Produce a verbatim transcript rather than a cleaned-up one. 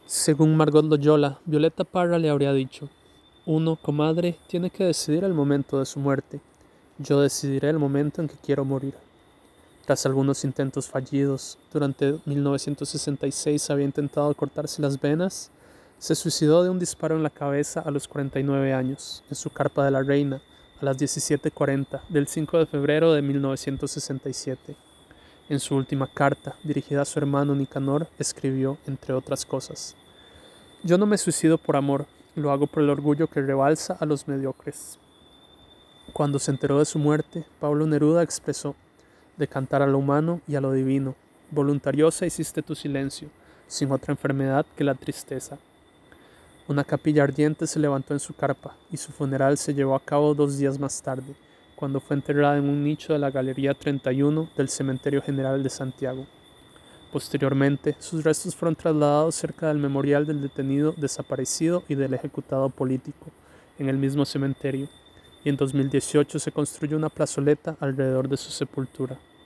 Según Margot Loyola, Violeta Parra le habría dicho: uno, comadre, tiene que decidir el momento de su muerte. Yo decidiré el momento en que quiero morir. Tras algunos intentos fallidos, durante mil novecientos sesenta y seis había intentado cortarse las venas. Se suicidó de un disparo en la cabeza a los cuarenta y nueve años, en su carpa de la Reina, a las diecisiete cuarenta del cinco de febrero de mil novecientos sesenta y siete. En su última carta, dirigida a su hermano Nicanor, escribió, entre otras cosas: yo no me suicido por amor, lo hago por el orgullo que rebalsa a los mediocres. Cuando se enteró de su muerte, Pablo Neruda expresó: de cantar a lo humano y a lo divino, voluntariosa hiciste tu silencio, sin otra enfermedad que la tristeza. Una capilla ardiente se levantó en su carpa, y su funeral se llevó a cabo dos días más tarde, cuando fue enterrada en un nicho de la Galería treinta y uno del Cementerio General de Santiago. Posteriormente, sus restos fueron trasladados cerca del memorial del detenido desaparecido y del ejecutado político, en el mismo cementerio, y en dos mil dieciocho se construyó una plazoleta alrededor de su sepultura.